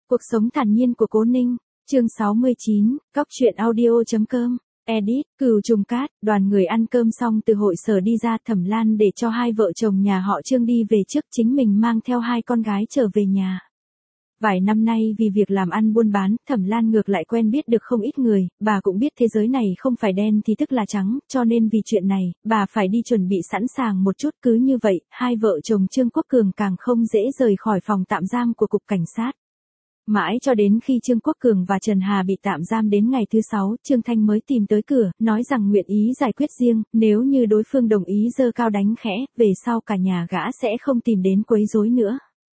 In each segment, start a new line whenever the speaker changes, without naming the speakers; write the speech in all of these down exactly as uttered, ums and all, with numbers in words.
Cuộc sống thản nhiên của Cố Ninh, chương sáu mươi chín, cóc truyện audio.com, edit, Cửu Trùng Cát, đoàn người ăn cơm xong từ hội sở đi ra, Thẩm Lan để cho hai vợ chồng nhà họ Trương đi về trước, chính mình mang theo hai con gái trở về nhà. Vài năm nay vì việc làm ăn buôn bán, Thẩm Lan ngược lại quen biết được không ít người, bà cũng biết thế giới này không phải đen thì tức là trắng, cho nên vì chuyện này, bà phải đi chuẩn bị sẵn sàng một chút. Cứ như vậy, hai vợ chồng Trương Quốc Cường càng không dễ rời khỏi phòng tạm giam của cục cảnh sát. Mãi cho đến khi Trương Quốc Cường và Trần Hà bị tạm giam đến ngày thứ sáu, Trương Thanh mới tìm tới cửa, nói rằng nguyện ý giải quyết riêng, nếu như đối phương đồng ý giơ cao đánh khẽ, về sau cả nhà gã sẽ không tìm đến quấy rối nữa.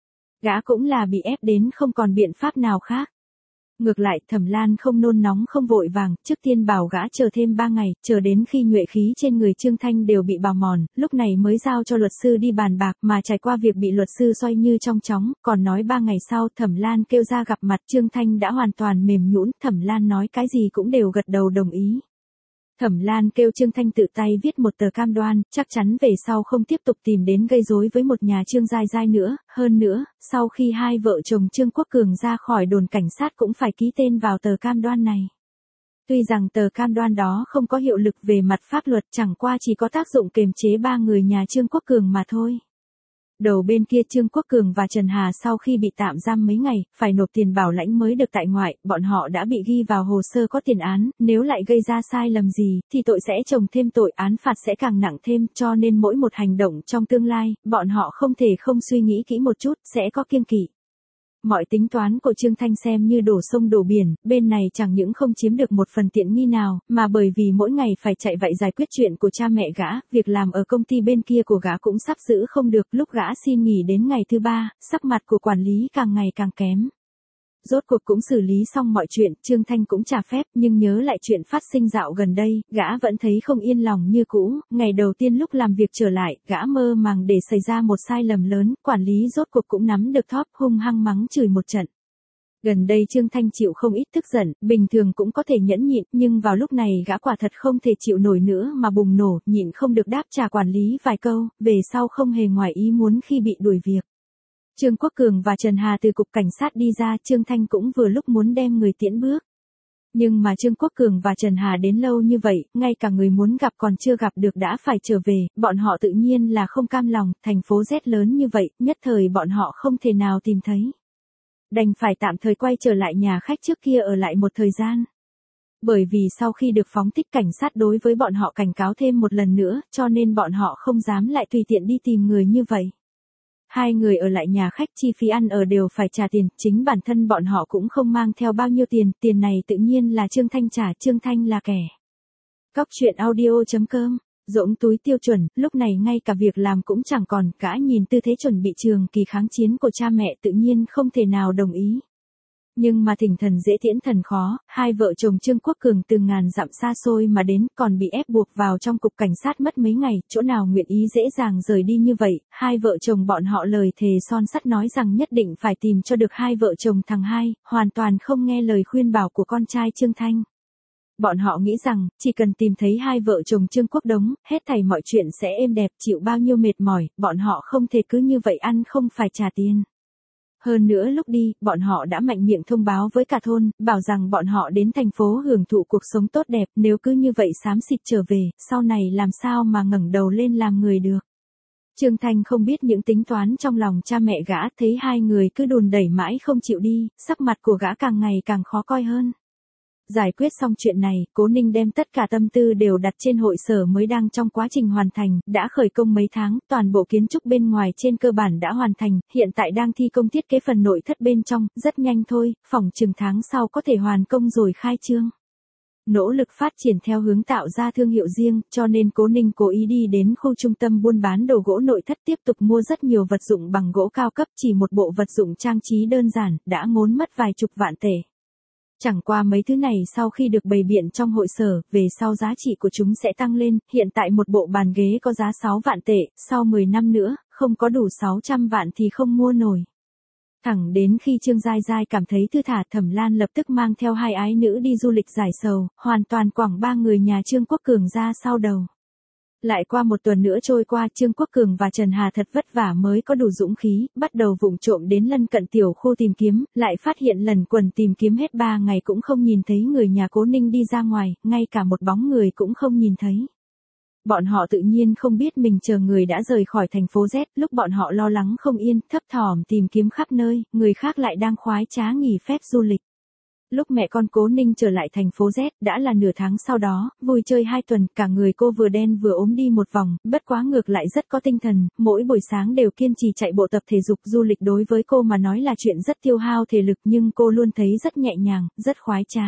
Gã cũng là bị ép đến không còn biện pháp nào khác. Ngược lại, Thẩm Lan không nôn nóng không vội vàng, trước tiên bảo gã chờ thêm ba ngày, chờ đến khi nhuệ khí trên người Trương Thanh đều bị bào mòn, lúc này mới giao cho luật sư đi bàn bạc, mà trải qua việc bị luật sư xoay như trong chóng, còn nói ba ngày sau Thẩm Lan kêu ra gặp mặt, Trương Thanh đã hoàn toàn mềm nhũn, Thẩm Lan nói cái gì cũng đều gật đầu đồng ý. Thẩm Lan kêu Trương Thanh tự tay viết một tờ cam đoan, chắc chắn về sau không tiếp tục tìm đến gây rối với một nhà Trương Giai Giai nữa, hơn nữa, sau khi hai vợ chồng Trương Quốc Cường ra khỏi đồn cảnh sát cũng phải ký tên vào tờ cam đoan này. Tuy rằng tờ cam đoan đó không có hiệu lực về mặt pháp luật, chẳng qua chỉ có tác dụng kiềm chế ba người nhà Trương Quốc Cường mà thôi. Đầu bên kia Trương Quốc Cường và Trần Hà sau khi bị tạm giam mấy ngày, phải nộp tiền bảo lãnh mới được tại ngoại, bọn họ đã bị ghi vào hồ sơ có tiền án, nếu lại gây ra sai lầm gì, thì tội sẽ chồng thêm tội, án phạt sẽ càng nặng thêm, cho nên mỗi một hành động trong tương lai, bọn họ không thể không suy nghĩ kỹ một chút, sẽ có kiêng kỵ. Mọi tính toán của Trương Thanh xem như đổ sông đổ biển, bên này chẳng những không chiếm được một phần tiện nghi nào, mà bởi vì mỗi ngày phải chạy vậy giải quyết chuyện của cha mẹ gã, việc làm ở công ty bên kia của gã cũng sắp giữ không được, lúc gã xin nghỉ đến ngày thứ ba, sắc mặt của quản lý càng ngày càng kém. Rốt cuộc cũng xử lý xong mọi chuyện, Trương Thanh cũng trả phép, nhưng nhớ lại chuyện phát sinh dạo gần đây, gã vẫn thấy không yên lòng như cũ. Ngày đầu tiên lúc làm việc trở lại, gã mơ màng để xảy ra một sai lầm lớn, quản lý rốt cuộc cũng nắm được thóp, hung hăng mắng chửi một trận. Gần đây Trương Thanh chịu không ít tức giận, bình thường cũng có thể nhẫn nhịn, nhưng vào lúc này gã quả thật không thể chịu nổi nữa mà bùng nổ, nhịn không được đáp trả quản lý vài câu, về sau không hề ngoài ý muốn khi bị đuổi việc. Trương Quốc Cường và Trần Hà từ cục cảnh sát đi ra, Trương Thanh cũng vừa lúc muốn đem người tiễn bước. Nhưng mà Trương Quốc Cường và Trần Hà đến lâu như vậy, ngay cả người muốn gặp còn chưa gặp được đã phải trở về, bọn họ tự nhiên là không cam lòng, thành phố Z lớn như vậy, nhất thời bọn họ không thể nào tìm thấy. Đành phải tạm thời quay trở lại nhà khách trước kia ở lại một thời gian. Bởi vì sau khi được phóng thích cảnh sát đối với bọn họ cảnh cáo thêm một lần nữa, cho nên bọn họ không dám lại tùy tiện đi tìm người như vậy. Hai người ở lại nhà khách, chi phí ăn ở đều phải trả tiền, chính bản thân bọn họ cũng không mang theo bao nhiêu tiền, tiền này tự nhiên là Trương Thanh trả, Trương Thanh là kẻ. Cóc truyện audio.com, rỗng túi tiêu chuẩn, lúc này ngay cả việc làm cũng chẳng còn, gã nhìn tư thế chuẩn bị trường kỳ kháng chiến của cha mẹ tự nhiên không thể nào đồng ý. Nhưng mà thỉnh thần dễ tiễn thần khó, hai vợ chồng Trương Quốc Cường từ ngàn dặm xa xôi mà đến, còn bị ép buộc vào trong cục cảnh sát mất mấy ngày, chỗ nào nguyện ý dễ dàng rời đi như vậy, hai vợ chồng bọn họ lời thề son sắt nói rằng nhất định phải tìm cho được hai vợ chồng thằng hai, hoàn toàn không nghe lời khuyên bảo của con trai Trương Thanh. Bọn họ nghĩ rằng, chỉ cần tìm thấy hai vợ chồng Trương Quốc Đống, hết thảy mọi chuyện sẽ êm đẹp, chịu bao nhiêu mệt mỏi, bọn họ không thể cứ như vậy ăn không phải trả tiền. Hơn nữa lúc đi, bọn họ đã mạnh miệng thông báo với cả thôn, bảo rằng bọn họ đến thành phố hưởng thụ cuộc sống tốt đẹp, nếu cứ như vậy xám xịt trở về, sau này làm sao mà ngẩng đầu lên làm người được. Trương Thanh không biết những tính toán trong lòng cha mẹ gã, thấy hai người cứ đùn đẩy mãi không chịu đi, sắc mặt của gã càng ngày càng khó coi hơn. Giải quyết xong chuyện này, Cố Ninh đem tất cả tâm tư đều đặt trên hội sở mới đang trong quá trình hoàn thành, đã khởi công mấy tháng, toàn bộ kiến trúc bên ngoài trên cơ bản đã hoàn thành, hiện tại đang thi công thiết kế phần nội thất bên trong, rất nhanh thôi, phỏng chừng tháng sau có thể hoàn công rồi khai trương. Nỗ lực phát triển theo hướng tạo ra thương hiệu riêng, cho nên Cố Ninh cố ý đi đến khu trung tâm buôn bán đồ gỗ nội thất tiếp tục mua rất nhiều vật dụng bằng gỗ cao cấp, chỉ một bộ vật dụng trang trí đơn giản, đã ngốn mất vài chục vạn tệ. Chẳng qua mấy thứ này sau khi được bày biện trong hội sở, về sau giá trị của chúng sẽ tăng lên, hiện tại một bộ bàn ghế có giá sáu vạn tệ, sau mười năm nữa, không có đủ sáu trăm vạn thì không mua nổi. Thẳng đến khi Trương Giai Giai cảm thấy thư thả, Thẩm Lan lập tức mang theo hai ái nữ đi du lịch giải sầu, hoàn toàn quẳng ba người nhà Trương Quốc Cường ra sau đầu. Lại qua một tuần nữa trôi qua, Trương Quốc Cường và Trần Hà thật vất vả mới có đủ dũng khí, bắt đầu vụng trộm đến lân cận tiểu khu tìm kiếm, lại phát hiện lần quần tìm kiếm hết ba ngày cũng không nhìn thấy người nhà Cố Ninh đi ra ngoài, ngay cả một bóng người cũng không nhìn thấy. Bọn họ tự nhiên không biết mình chờ người đã rời khỏi thành phố Z, lúc bọn họ lo lắng không yên, thấp thỏm tìm kiếm khắp nơi, người khác lại đang khoái trá nghỉ phép du lịch. Lúc mẹ con Cố Ninh trở lại thành phố Z, đã là nửa tháng sau đó, vui chơi hai tuần, cả người cô vừa đen vừa ốm đi một vòng, bất quá ngược lại rất có tinh thần, mỗi buổi sáng đều kiên trì chạy bộ tập thể dục. Du lịch đối với cô mà nói là chuyện rất tiêu hao thể lực, nhưng cô luôn thấy rất nhẹ nhàng, rất khoái trá.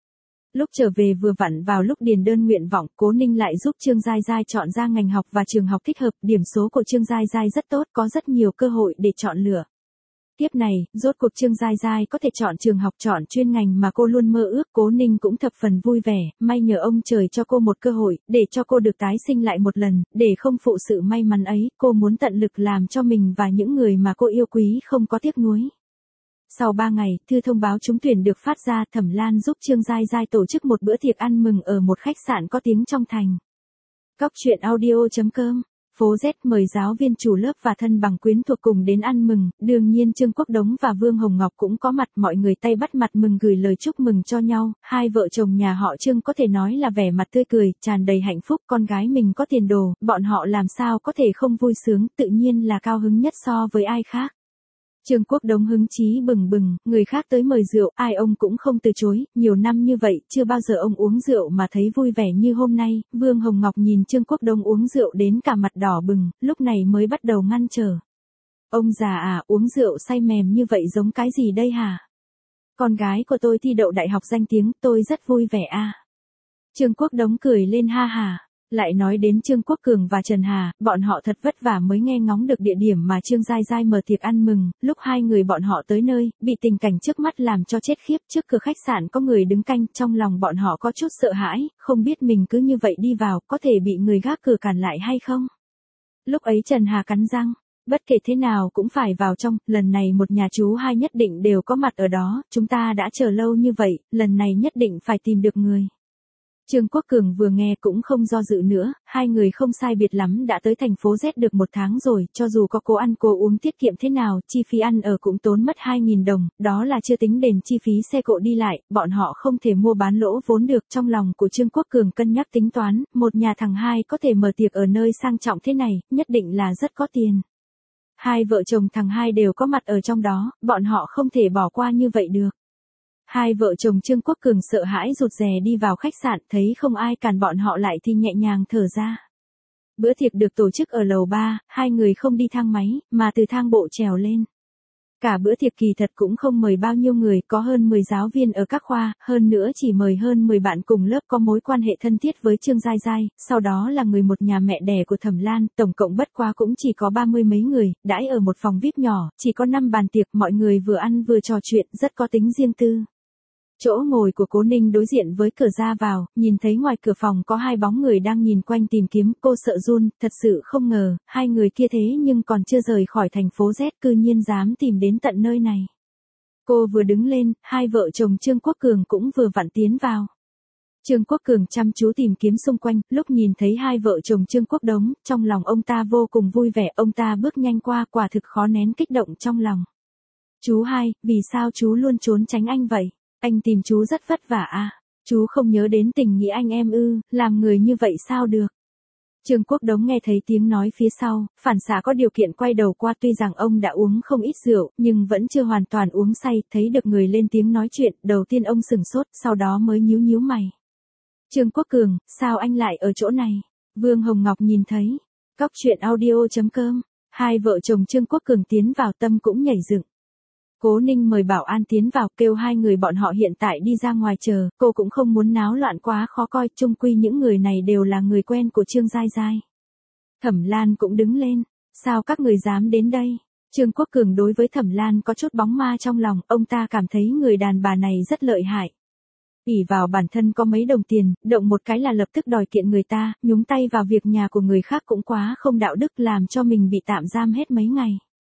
Lúc trở về vừa vặn vào lúc điền đơn nguyện vọng, Cố Ninh lại giúp Trương Giai Giai chọn ra ngành học và trường học thích hợp, điểm số của Trương Giai Giai rất tốt, có rất nhiều cơ hội để chọn lựa. Tiếp này, rốt cuộc Trương Giai Giai có thể chọn trường học, chọn chuyên ngành mà cô luôn mơ ước. Cố Ninh cũng thập phần vui vẻ, may nhờ ông trời cho cô một cơ hội, để cho cô được tái sinh lại một lần, để không phụ sự may mắn ấy, cô muốn tận lực làm cho mình và những người mà cô yêu quý không có tiếc nuối. Sau ba ngày, thư thông báo trúng tuyển được phát ra, Thẩm Lan giúp Trương Giai Giai tổ chức một bữa tiệc ăn mừng ở một khách sạn có tiếng trong thành. Cóc truyện audio chấm com. Phố Z mời giáo viên chủ lớp và thân bằng quyến thuộc cùng đến ăn mừng, đương nhiên Trương Quốc Đống và Vương Hồng Ngọc cũng có mặt, mọi người tay bắt mặt mừng gửi lời chúc mừng cho nhau, hai vợ chồng nhà họ Trương có thể nói là vẻ mặt tươi cười, tràn đầy hạnh phúc, con gái mình có tiền đồ, bọn họ làm sao có thể không vui sướng, tự nhiên là cao hứng nhất so với ai khác. Trương Quốc Đống hứng chí bừng bừng, người khác tới mời rượu, ai ông cũng không từ chối, nhiều năm như vậy, chưa bao giờ ông uống rượu mà thấy vui vẻ như hôm nay. Vương Hồng Ngọc nhìn Trương Quốc Đống uống rượu đến cả mặt đỏ bừng, lúc này mới bắt đầu ngăn trở. Ông già à, uống rượu say mềm như vậy giống cái gì đây hả? Con gái của tôi thi đậu đại học danh tiếng, tôi rất vui vẻ à. Trương Quốc Đống cười lên ha hà. Lại nói đến Trương Quốc Cường và Trần Hà, bọn họ thật vất vả mới nghe ngóng được địa điểm mà Trương Giai Giai mở tiệc ăn mừng, lúc hai người bọn họ tới nơi, bị tình cảnh trước mắt làm cho chết khiếp. Trước cửa khách sạn có người đứng canh, trong lòng bọn họ có chút sợ hãi, không biết mình cứ như vậy đi vào, có thể bị người gác cửa cản lại hay không. Lúc ấy Trần Hà cắn răng, bất kể thế nào cũng phải vào trong, lần này một nhà chú hai nhất định đều có mặt ở đó, chúng ta đã chờ lâu như vậy, lần này nhất định phải tìm được người. Trương Quốc Cường vừa nghe cũng không do dự nữa, hai người không sai biệt lắm đã tới thành phố Z được một tháng rồi, cho dù có cố ăn cố uống tiết kiệm thế nào, chi phí ăn ở cũng tốn mất hai nghìn đồng, đó là chưa tính đền chi phí xe cộ đi lại, bọn họ không thể mua bán lỗ vốn được. Trong lòng của Trương Quốc Cường cân nhắc tính toán, một nhà thằng hai có thể mở tiệc ở nơi sang trọng thế này, nhất định là rất có tiền. Hai vợ chồng thằng hai đều có mặt ở trong đó, bọn họ không thể bỏ qua như vậy được. Hai vợ chồng Trương Quốc Cường sợ hãi rụt rè đi vào khách sạn, thấy không ai cản bọn họ lại thì nhẹ nhàng thở ra. Bữa tiệc được tổ chức ở lầu ba, hai người không đi thang máy, mà từ thang bộ trèo lên. Cả bữa tiệc kỳ thật cũng không mời bao nhiêu người, có hơn mười giáo viên ở các khoa, hơn nữa chỉ mời hơn mười bạn cùng lớp có mối quan hệ thân thiết với Trương Giai Giai, sau đó là người một nhà mẹ đẻ của Thẩm Lan, tổng cộng bất quá cũng chỉ có ba mươi mấy người, đãi ở một phòng vi ai pi nhỏ, chỉ có năm bàn tiệc, mọi người vừa ăn vừa trò chuyện, rất có tính riêng tư. Chỗ ngồi của Cố Ninh đối diện với cửa ra vào, nhìn thấy ngoài cửa phòng có hai bóng người đang nhìn quanh tìm kiếm, cô sợ run, thật sự không ngờ, hai người kia thế nhưng còn chưa rời khỏi thành phố Z cư nhiên dám tìm đến tận nơi này. Cô vừa đứng lên, hai vợ chồng Trương Quốc Cường cũng vừa vặn tiến vào. Trương Quốc Cường chăm chú tìm kiếm xung quanh, lúc nhìn thấy hai vợ chồng Trương Quốc Đống, trong lòng ông ta vô cùng vui vẻ, ông ta bước nhanh qua, quả thực khó nén kích động trong lòng. Chú hai, vì sao chú luôn trốn tránh anh vậy? Anh tìm chú rất vất vả à? Chú không nhớ đến tình nghĩa anh em ư, làm người như vậy sao được? Trương Quốc Đống nghe thấy tiếng nói phía sau, phản xạ có điều kiện quay đầu qua, tuy rằng ông đã uống không ít rượu, nhưng vẫn chưa hoàn toàn uống say, thấy được người lên tiếng nói chuyện, đầu tiên ông sừng sốt, sau đó mới nhíu nhíu mày. Trương Quốc Cường, sao anh lại ở chỗ này? Vương Hồng Ngọc nhìn thấy. Cóc truyện audio chấm com, hai vợ chồng Trương Quốc Cường tiến vào, tâm cũng nhảy dựng. Cố Ninh mời bảo an tiến vào, kêu hai người bọn họ hiện tại đi ra ngoài chờ, cô cũng không muốn náo loạn quá khó coi, chung quy những người này đều là người quen của Trương Giai Giai. Thẩm Lan cũng đứng lên, sao các người dám đến đây? Trương Quốc Cường đối với Thẩm Lan có chút bóng ma trong lòng, ông ta cảm thấy người đàn bà này rất lợi hại. ỷ vào bản thân có mấy đồng tiền, động một cái là lập tức đòi kiện người ta, nhúng tay vào việc nhà của người khác cũng quá không đạo đức, làm cho mình bị tạm giam hết mấy ngày.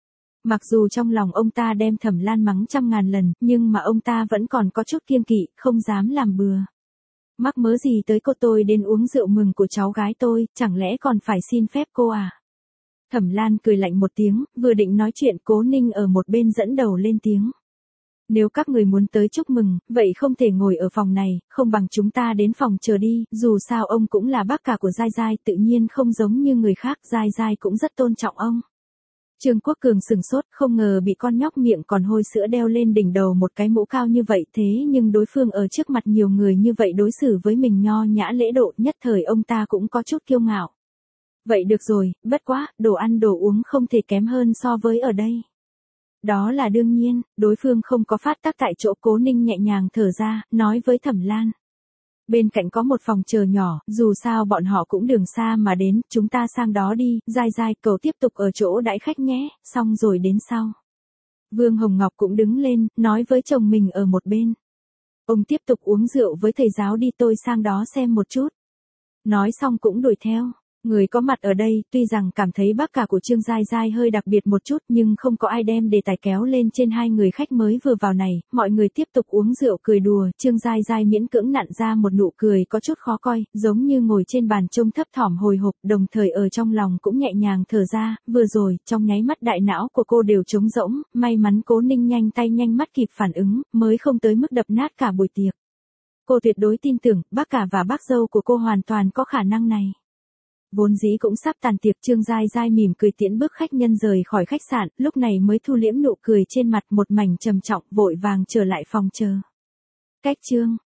Mặc dù trong lòng ông ta đem Thẩm Lan mắng trăm ngàn lần, nhưng mà ông ta vẫn còn có chút kiêng kỵ, không dám làm bừa. Mắc mớ gì tới cô, tôi đến uống rượu mừng của cháu gái tôi, chẳng lẽ còn phải xin phép cô à? Thẩm Lan cười lạnh một tiếng, vừa định nói chuyện Cố Ninh ở một bên dẫn đầu lên tiếng. Nếu các người muốn tới chúc mừng, vậy không thể ngồi ở phòng này, không bằng chúng ta đến phòng chờ đi, dù sao ông cũng là bác cả của Giai Giai, tự nhiên không giống như người khác, Giai Giai cũng rất tôn trọng ông. Trương Quốc Cường sừng sốt, không ngờ bị con nhóc miệng còn hôi sữa đeo lên đỉnh đầu một cái mũ cao như vậy, thế nhưng đối phương ở trước mặt nhiều người như vậy đối xử với mình nho nhã lễ độ, nhất thời ông ta cũng có chút kiêu ngạo. Vậy được rồi, bất quá, đồ ăn đồ uống không thể kém hơn so với ở đây. Đó là đương nhiên, đối phương không có phát tác tại chỗ. Cố Ninh nhẹ nhàng thở ra, nói với Thẩm Lan. Bên cạnh có một phòng chờ nhỏ, dù sao bọn họ cũng đường xa mà đến, chúng ta sang đó đi, Giai Giai, cậu tiếp tục ở chỗ đãi khách nhé, xong rồi đến sau. Vương Hồng Ngọc cũng đứng lên, nói với chồng mình ở một bên. Ông tiếp tục uống rượu với thầy giáo đi, tôi sang đó xem một chút. Nói xong cũng đuổi theo. Người có mặt ở đây, tuy rằng cảm thấy bác cả của Trương Giai Giai hơi đặc biệt một chút nhưng không có ai đem đề tài kéo lên trên hai người khách mới vừa vào này, mọi người tiếp tục uống rượu cười đùa, Trương Giai Giai miễn cưỡng nặn ra một nụ cười có chút khó coi, giống như ngồi trên bàn trông thấp thỏm hồi hộp, đồng thời ở trong lòng cũng nhẹ nhàng thở ra, vừa rồi, trong nháy mắt đại não của cô đều trống rỗng, may mắn Cố Ninh nhanh tay nhanh mắt kịp phản ứng, mới không tới mức đập nát cả buổi tiệc. Cô tuyệt đối tin tưởng, bác cả và bác dâu của cô hoàn toàn có khả năng này. Vốn dĩ cũng sắp tàn tiệc, Trương Giai Giai mỉm cười tiễn bước khách nhân rời khỏi khách sạn, lúc này mới thu liễm nụ cười trên mặt, một mảnh trầm trọng, vội vàng trở lại phòng chờ. Cách Trương